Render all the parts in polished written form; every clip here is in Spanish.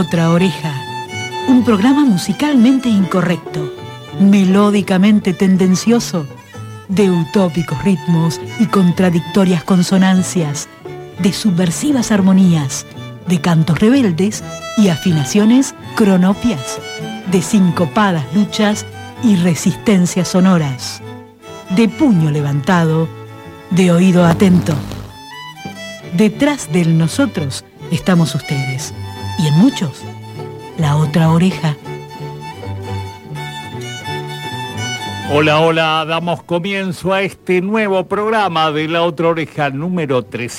otra oreja. Un programa musicalmente incorrecto, melódicamente tendencioso, de utópicos ritmos y contradictorias consonancias, de subversivas armonías, de cantos rebeldes y afinaciones cronopias, de sincopadas luchas y resistencias sonoras, de puño levantado, de oído atento. Detrás del nosotros estamos ustedes, y en muchos, la otra oreja. Hola, hola, damos comienzo a este nuevo programa de La Otra Oreja número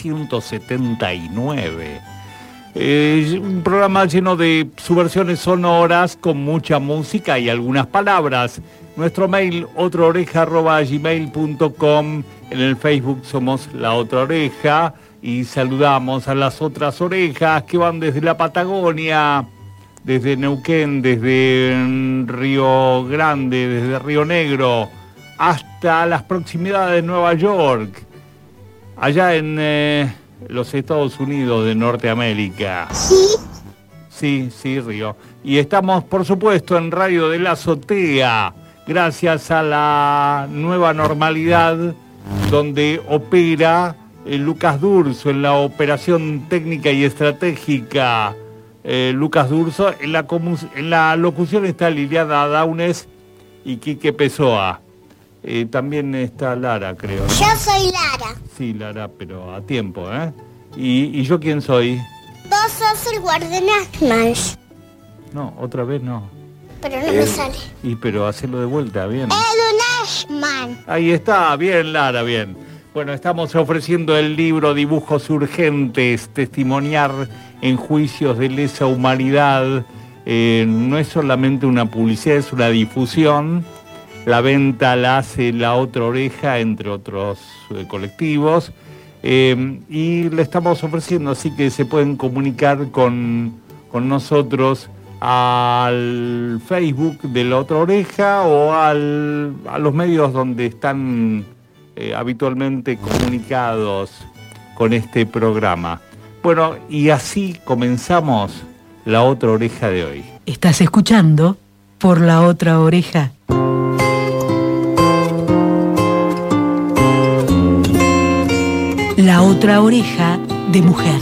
379. Un programa lleno de subversiones sonoras con mucha música y algunas palabras. Nuestro mail, otraoreja@gmail.com. En el Facebook somos La Otra Oreja y saludamos a las otras orejas que van desde la Patagonia, desde Neuquén, desde Río Grande, desde Río Negro, hasta las proximidades de Nueva York, allá en los Estados Unidos de Norteamérica. Sí, Río. Y estamos, por supuesto, en Radio de la Azotea, gracias a la nueva normalidad donde opera Lucas Durso en la operación técnica y estratégica. Lucas Durso, en la locución está Liliana Daunes y Quique Pessoa. También está Lara, creo. Yo soy Lara. Sí, Lara, pero a tiempo, ¿eh? ¿Y yo quién soy? Vos sos el guardián Ashman. No, otra vez no. Pero no me sale. Pero hacelo de vuelta, bien. Edwin Ashman. Ahí está, bien, Lara, bien. Bueno, estamos ofreciendo el libro Dibujos Urgentes, testimoniar en juicios de lesa humanidad. No es solamente una publicidad, es una difusión. La venta la hace La Otra Oreja, entre otros colectivos. Y le estamos ofreciendo, así que se pueden comunicar con nosotros al Facebook de La Otra Oreja o a los medios donde están habitualmente comunicados con este programa. Bueno, y así comenzamos La Otra Oreja de hoy. Estás escuchando por La Otra Oreja. La Otra Oreja de mujer.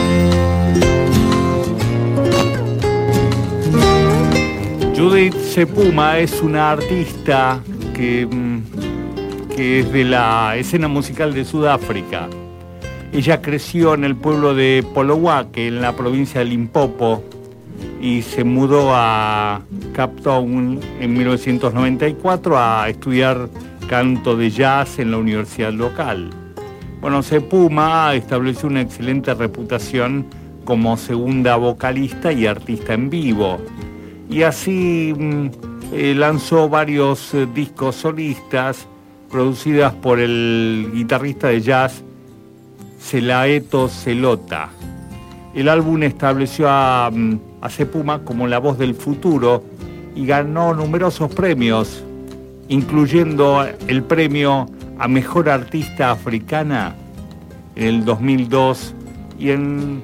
Judith Sepuma es una artista que es de la escena musical de Sudáfrica. Ella creció en el pueblo de Polowake, en la provincia de Limpopo, y se mudó a Cape Town en 1994 a estudiar canto de jazz en la universidad local. Bueno, Sepuma estableció una excelente reputación como segunda vocalista y artista en vivo. Y así lanzó varios discos solistas producidas por el guitarrista de jazz Selaeto Selota. El álbum estableció a Sepuma como la voz del futuro y ganó numerosos premios, incluyendo el premio a Mejor Artista Africana en el 2002 y en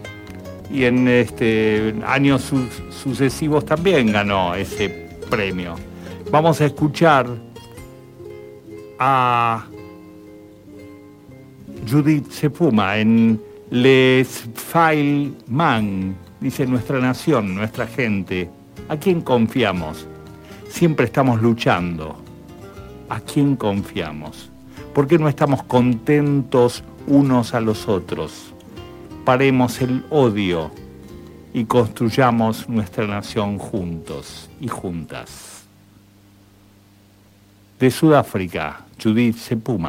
años sucesivos también ganó ese premio. Vamos a escuchar a Judith Sepuma en Les File Man. Dice: nuestra nación, nuestra gente, ¿a quién confiamos? Siempre estamos luchando. ¿A quién confiamos? ¿Por qué no estamos contentos unos a los otros? Paremos el odio y construyamos nuestra nación juntos y juntas. De Sudáfrica, Judith Sepuma.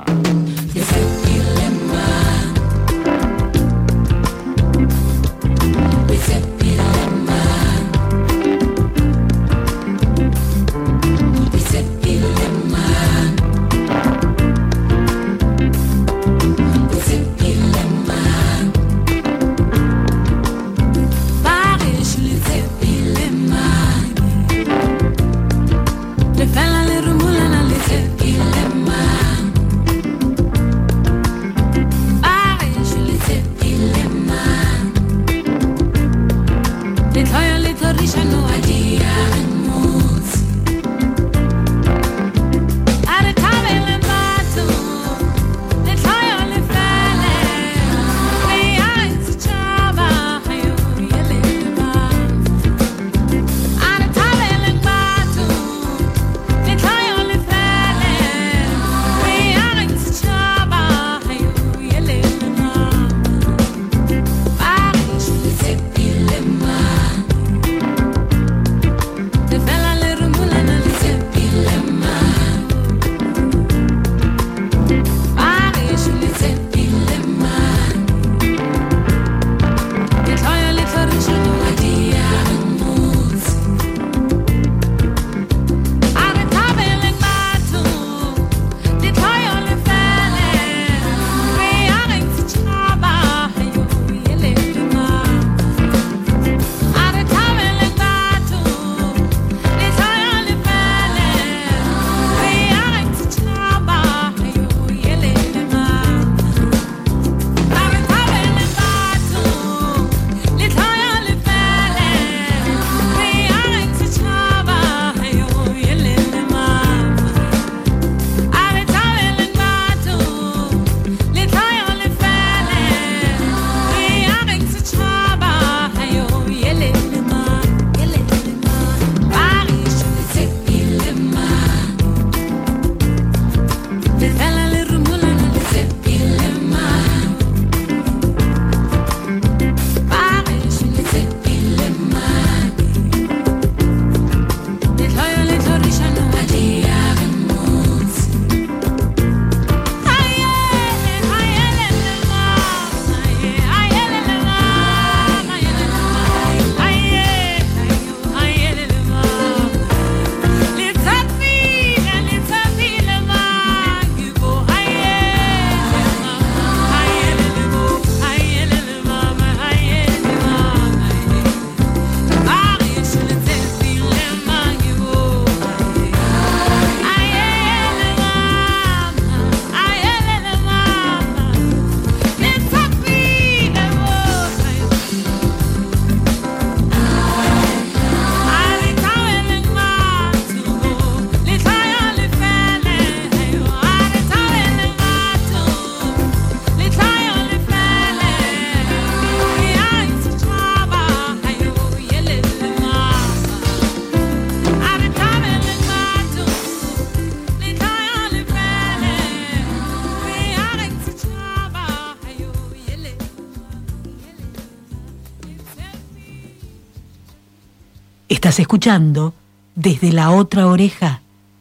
Estás escuchando Desde la Otra Oreja.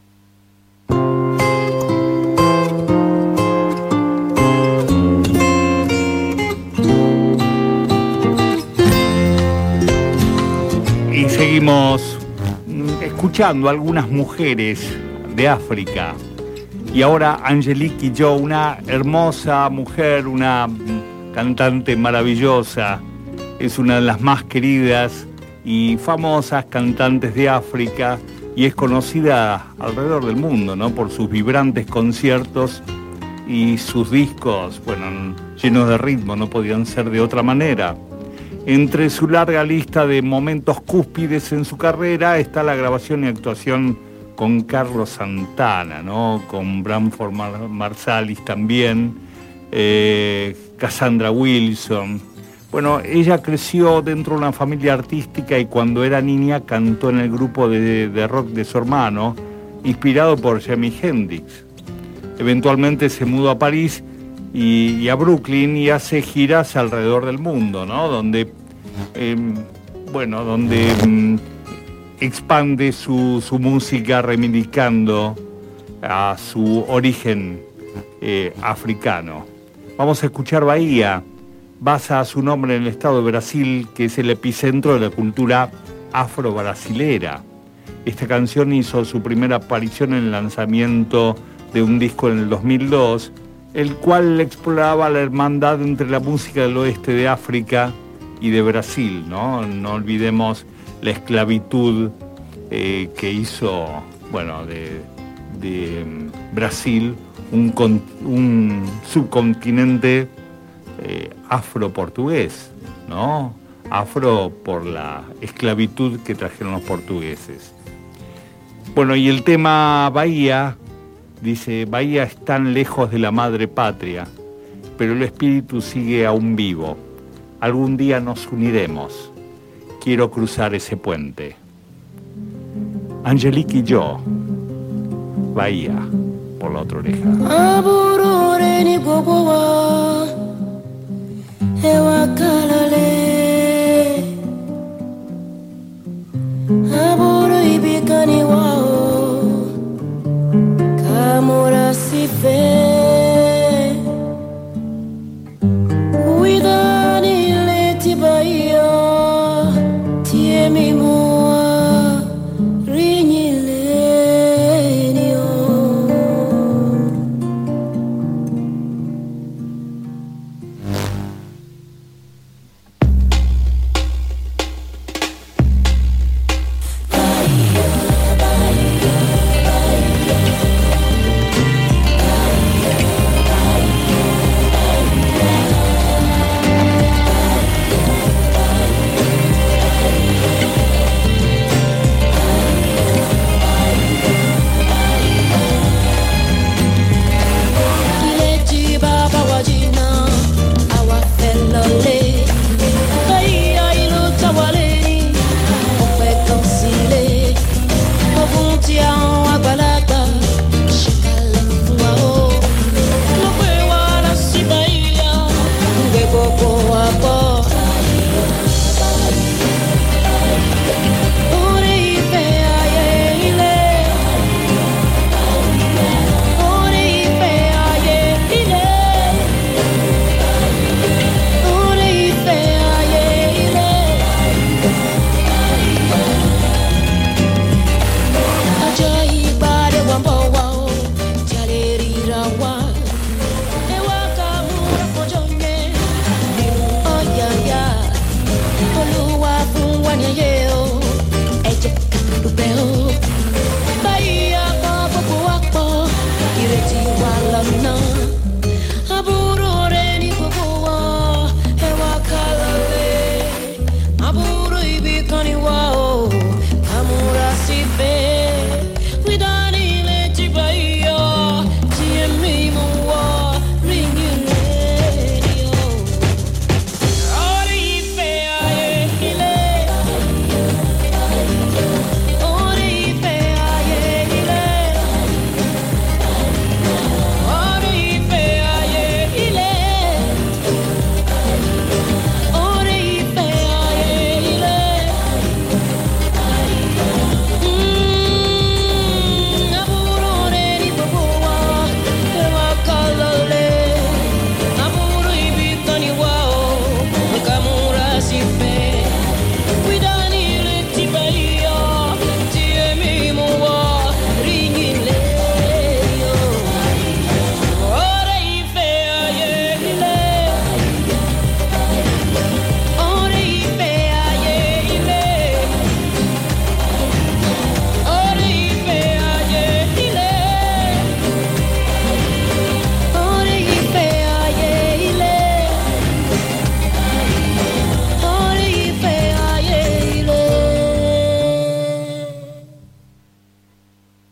Y seguimos escuchando a algunas mujeres de África. Y ahora Angelique Kidjo, una hermosa mujer, una cantante maravillosa, es una de las más queridas y famosas cantantes de África y es conocida alrededor del mundo, ¿no? Por sus vibrantes conciertos y sus discos, bueno, llenos de ritmo, no podían ser de otra manera. Entre su larga lista de momentos cúspides en su carrera está la grabación y actuación con Carlos Santana, ¿no? Con Branford Marsalis también, Cassandra Wilson. Bueno, ella creció dentro de una familia artística y cuando era niña cantó en el grupo de rock de su hermano, inspirado por Jimi Hendrix. Eventualmente se mudó a París y a Brooklyn y hace giras alrededor del mundo, ¿no? Donde, expande su música reivindicando a su origen africano. Vamos a escuchar Bahía, basa su nombre en el estado de Brasil, que es el epicentro de la cultura afro-brasilera. Esta canción hizo su primera aparición en el lanzamiento de un disco en el 2002, el cual exploraba la hermandad entre la música del oeste de África y de Brasil, ¿no? No olvidemos la esclavitud que hizo, bueno, de Brasil, un subcontinente afro-portugués, ¿no? Afro por la esclavitud que trajeron los portugueses. Bueno, y el tema Bahía, dice, Bahía es tan lejos de la madre patria, pero el espíritu sigue aún vivo. Algún día nos uniremos. Quiero cruzar ese puente. Angelique Kidjo, Bahía, por la otra oreja.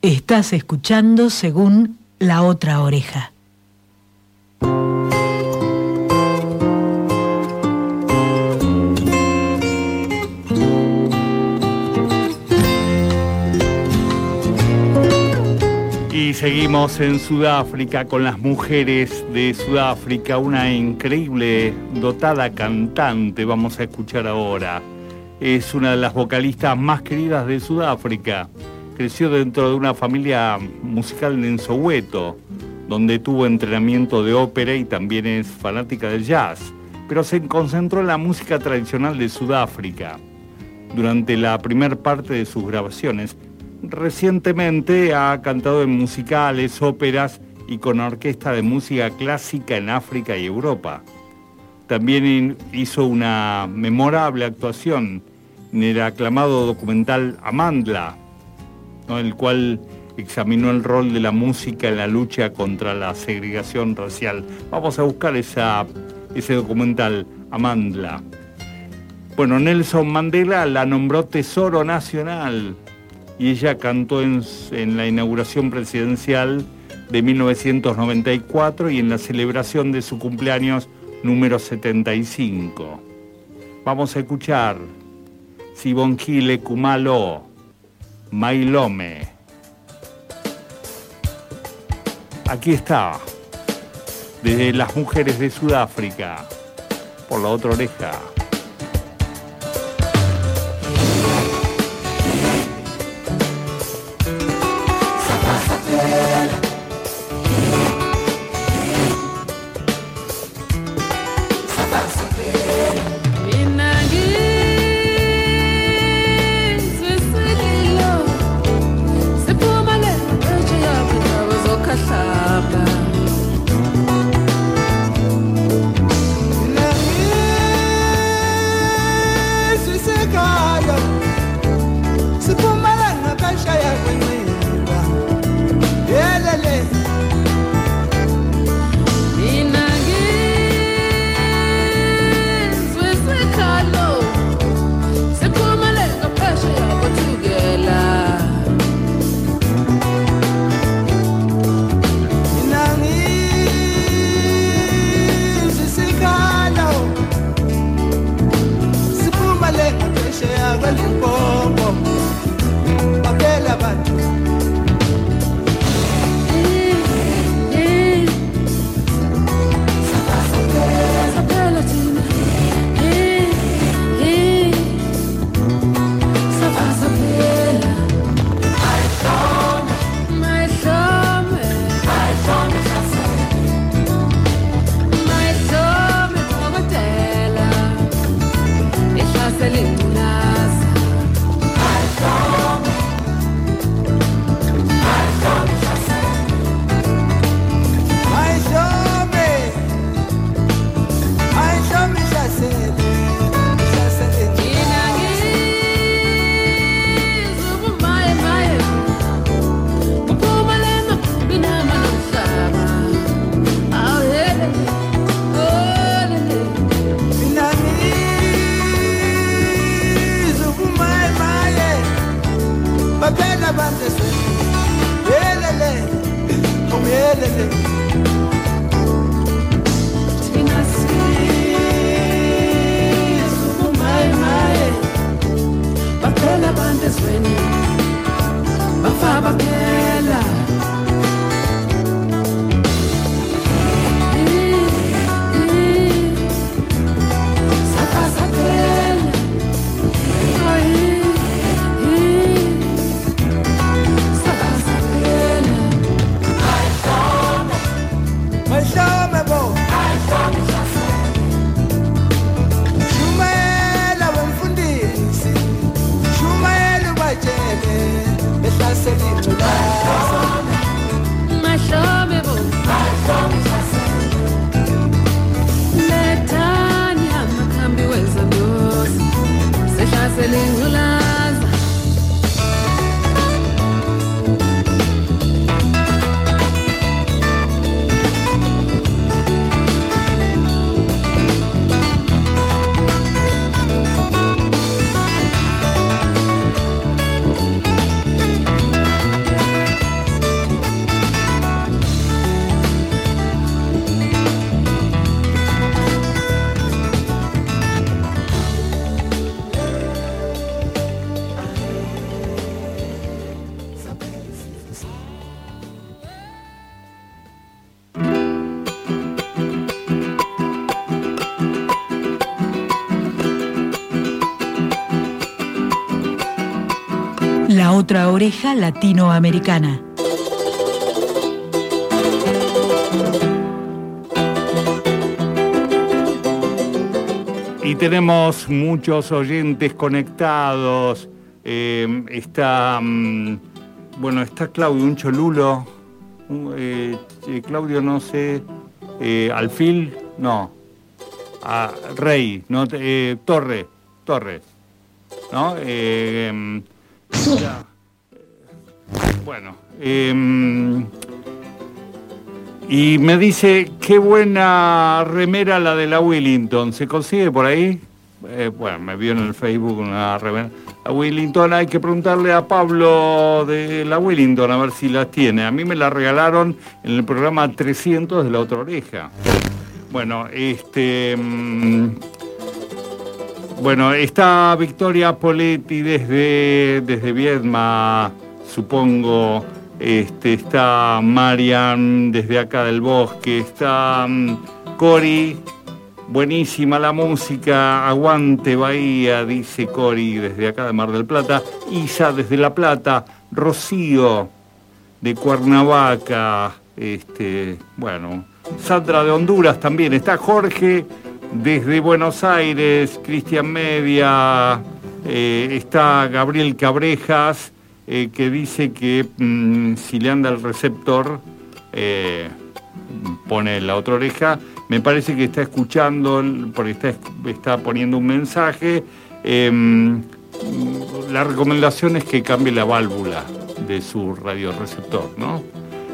Estás escuchando según La Otra Oreja. Y seguimos en Sudáfrica con las mujeres de Sudáfrica, una increíble dotada cantante, vamos a escuchar ahora. Es una de las vocalistas más queridas de Sudáfrica. Creció dentro de una familia musical en Soweto, donde tuvo entrenamiento de ópera y también es fanática del jazz, pero se concentró en la música tradicional de Sudáfrica durante la primera parte de sus grabaciones. Recientemente ha cantado en musicales, óperas y con orquesta de música clásica en África y Europa. También hizo una memorable actuación en el aclamado documental Amandla, ¿no?, el cual examinó el rol de la música en la lucha contra la segregación racial. Vamos a buscar ese documental, Amandla. Bueno, Nelson Mandela la nombró Tesoro Nacional y ella cantó en la inauguración presidencial de 1994 y en la celebración de su cumpleaños número 75. Vamos a escuchar Sibongile Kumalo Mailome. Aquí está, desde las mujeres de Sudáfrica, por La Otra Oreja. otra oreja latinoamericana. Y tenemos muchos oyentes conectados. Está Claudio, un cholulo. Claudio, no sé. Alfil, no. Rey, no. Torres, ¿no? Y me dice, qué buena remera la de la Willington. ¿Se consigue por ahí? Me vio en el Facebook una remera. La Willington, hay que preguntarle a Pablo de la Willington a ver si las tiene. A mí me la regalaron en el programa 300 de La Otra Oreja. Está Victoria Poletti desde Viedma, supongo. Está Marian desde acá del Bosque. Está Cori. Buenísima la música, aguante Bahía, dice Cori desde acá de Mar del Plata. Isa desde La Plata. Rocío de Cuernavaca. Sandra de Honduras también. Está Jorge desde Buenos Aires. Cristian Media. Está Gabriel Cabrejas, que dice que si le anda el receptor, pone la otra oreja. Me parece que está escuchando, porque está poniendo un mensaje. La recomendación es que cambie la válvula de su radioreceptor, ¿no?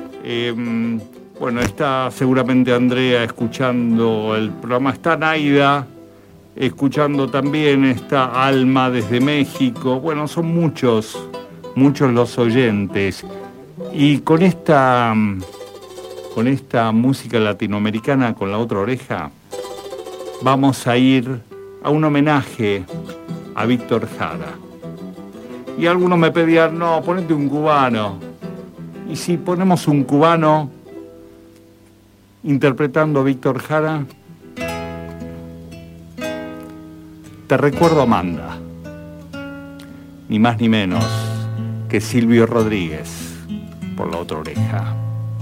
Está seguramente Andrea escuchando el programa. Está Naida escuchando también. Está Alma desde México. Son muchos los oyentes. Y con esta música latinoamericana, con la otra oreja, vamos a ir a un homenaje a Víctor Jara. Y algunos me pedían, no, ponete un cubano. Y si ponemos un cubano interpretando a Víctor Jara, Te recuerdo, Amanda, ni más ni menos que Silvio Rodríguez, por la otra oreja.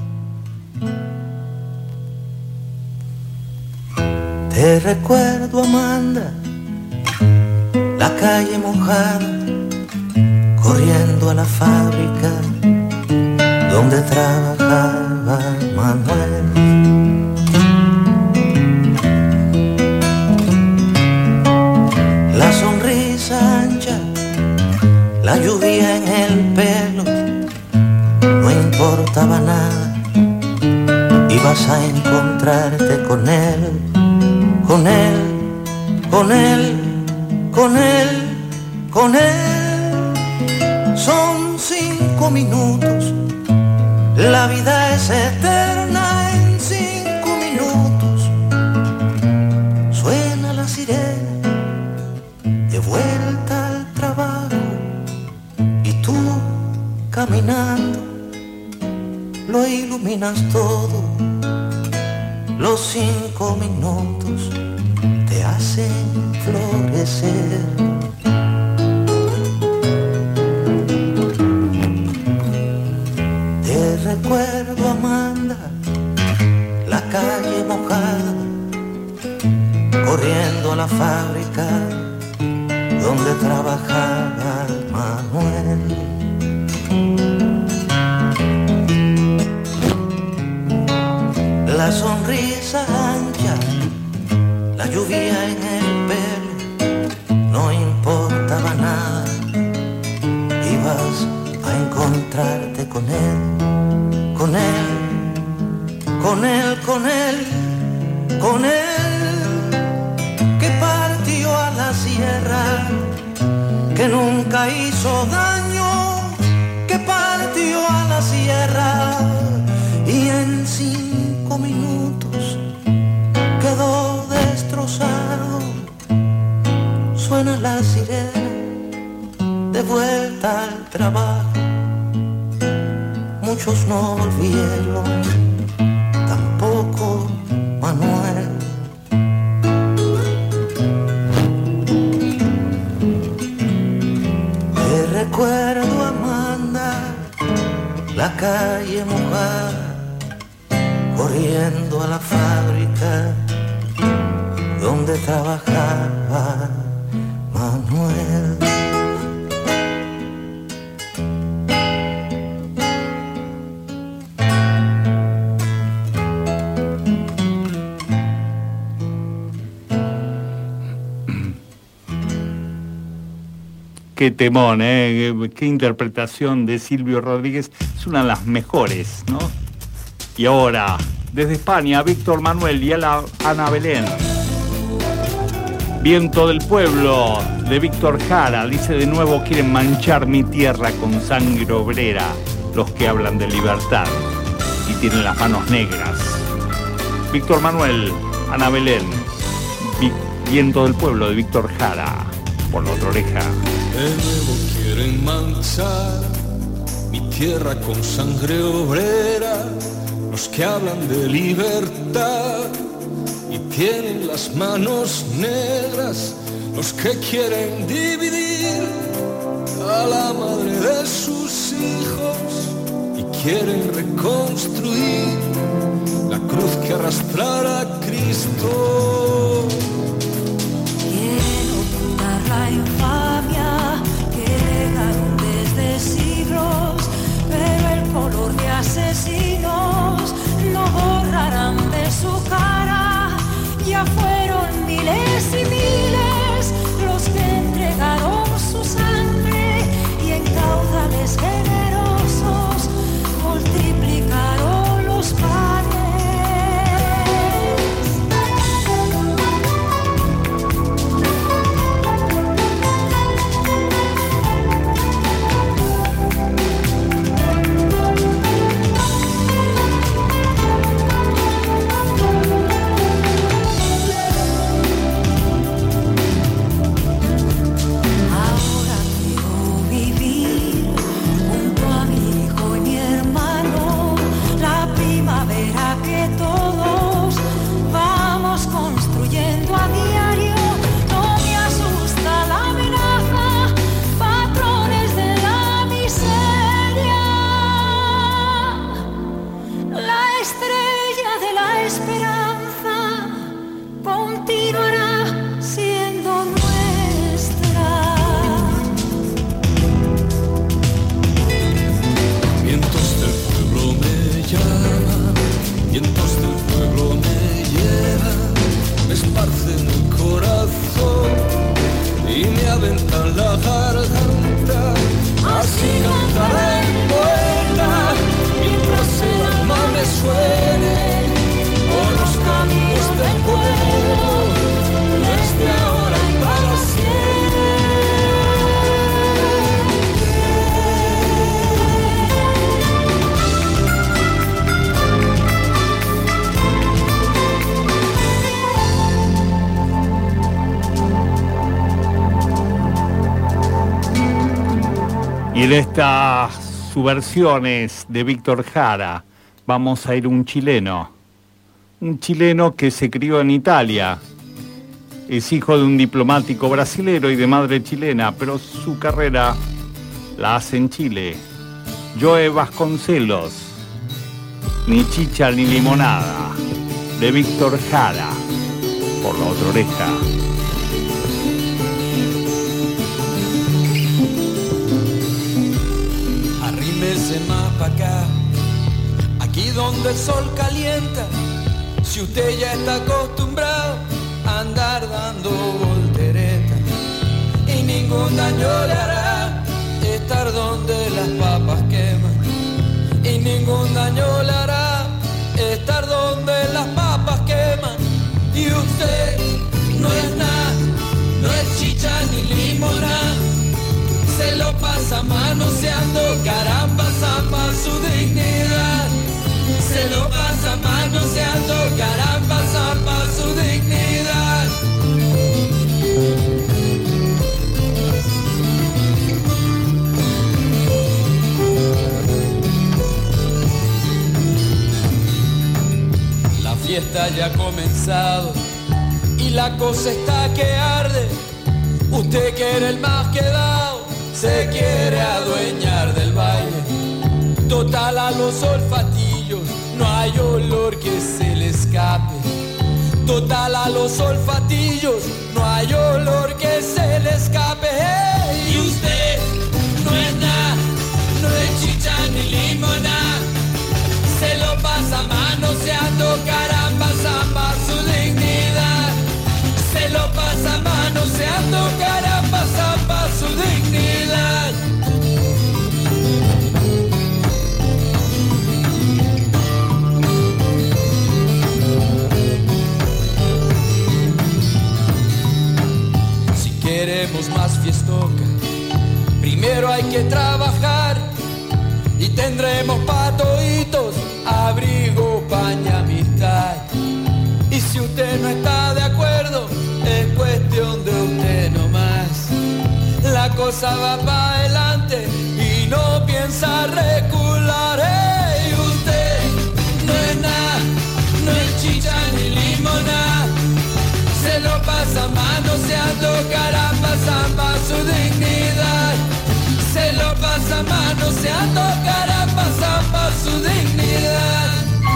Te recuerdo, Amanda, la calle mojada, corriendo a la fábrica donde trabajaba Manuel. La sonrisa ancha, la lluvia en el pelo, no importaba nada, ibas a encontrarte con él. Con él, con él, con él, con él. Son 5 minutos, la vida es eterna en 5 minutos. Suena la sirena, de vuelta al trabajo, y tú caminando, lo iluminas todo. Los 5 minutos te hacen florecer. Te recuerdo, Amanda, la calle mojada, corriendo a la fábrica donde trabajaba Manuel. La sonrisa ancha, la lluvia en el pelo, no importaba nada, ibas a encontrarte con él, con él, con él, con él, con él, que partió a la sierra, que nunca hizo daño, que partió a la sierra y en 5 minutos quedó destrozado. Suena la sirena, de vuelta al trabajo. Muchos no volvieron, tampoco Manuel. Te recuerdo, amar, yendo a la fábrica donde trabajaba Manuel. Qué temón, qué interpretación de Silvio Rodríguez, es una de las mejores, ¿no? Y ahora, desde España, Víctor Manuel y Ana Belén. Viento del pueblo, de Víctor Jara, dice de nuevo: quieren manchar mi tierra con sangre obrera, los que hablan de libertad y tienen las manos negras. Víctor Manuel, Ana Belén, Viento del pueblo, de Víctor Jara, por la otra oreja. De nuevo quieren manchar mi tierra con sangre obrera, los que hablan de libertad y tienen las manos negras, los que quieren dividir a la madre de sus hijos y quieren reconstruir la cruz que arrastrara a Cristo. Quieren ocultar la infamia que llegaron desde siglos, pero el color de asesinos no borrarán de su cara. Ya fueron miles y miles los que entregaron su sangre y en caudales generosos multiplicaron los panes. Y en estas subversiones de Víctor Jara vamos a ir un chileno que se crió en Italia, es hijo de un diplomático brasilero y de madre chilena, pero su carrera la hace en Chile. Joe Vasconcelos, ni chicha ni limonada, de Víctor Jara, por la otra oreja. Arrímese más pa' acá, aquí donde el sol calienta. Si usted ya está acostumbrado a andar dando volteretas, y ningún daño le hará estar donde las papas queman, y ningún daño le hará estar donde las papas queman. Y usted no es nada, no es chicha ni limonada, se lo pasa manoseando, caramba, zapa su dignidad. Se lo pasa manoseando, caramba, zapa su dignidad. La fiesta ya ha comenzado y la cosa está que arde. Usted quiere el más quedado, se quiere adueñar del baile. Total, a los olfatillos no hay olor que se le escape. Total a los olfatillos, no hay olor que se le escape. Hey, y usted no es nada, no es chicha ni limonada. Se lo pasa manoseando, caramba, zamba su dignidad. Se lo pasa manoseando, caramba, zamba su dignidad. Si queremos más fiestoca, primero hay que trabajar. Y tendremos patoitos, abrigo, paña, amistad. Y si usted no está de acuerdo, es cuestión de usted nomás. La cosa va para adelante y no piensa recular. Hey, usted no es nada, no es chicha ni limonada. Se lo pasa manoseando, caramba, zamba su dignidad. Se lo pasa manoseando, caramba, zamba su dignidad.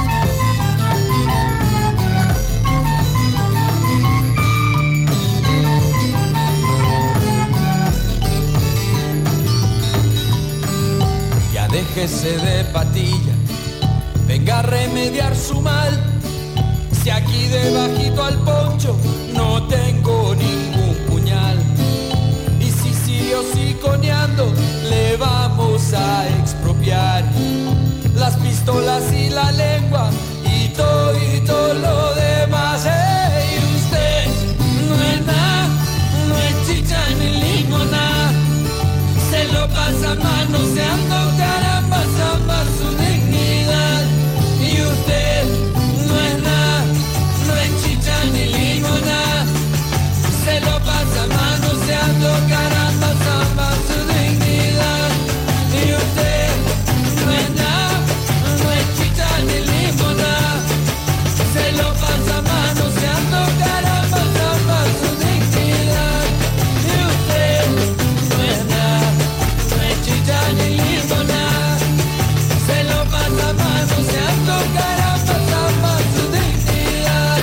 Ya déjese de patilla, venga a remediar su mal. Si aquí debajito al poncho no tengo ningún puñal. Y si sigue hociconeando, le vamos a expropiar las pistolas y la lengua y todo lo demás. Hey, usted no es nada, no es chicha ni limonada. Se lo pasa manoseando, caramba, zamba su dignidad. Y usted no es nada, no es chicha ni limonada. Se lo pasa manoseando, caramba, zamba su dignidad. Y usted no es nada, no es chicha ni limonada. Se lo pasa manoseando, caramba, zamba su dignidad. Y usted no es nada, no es chicha ni limonada. Se lo pasa manoseando, caramba, zamba su dignidad.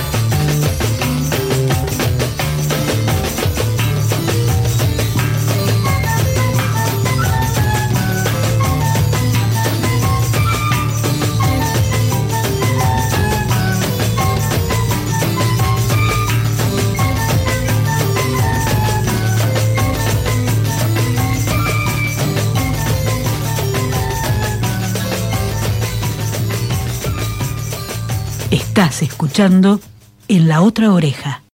Estás escuchando En la Otra Oreja.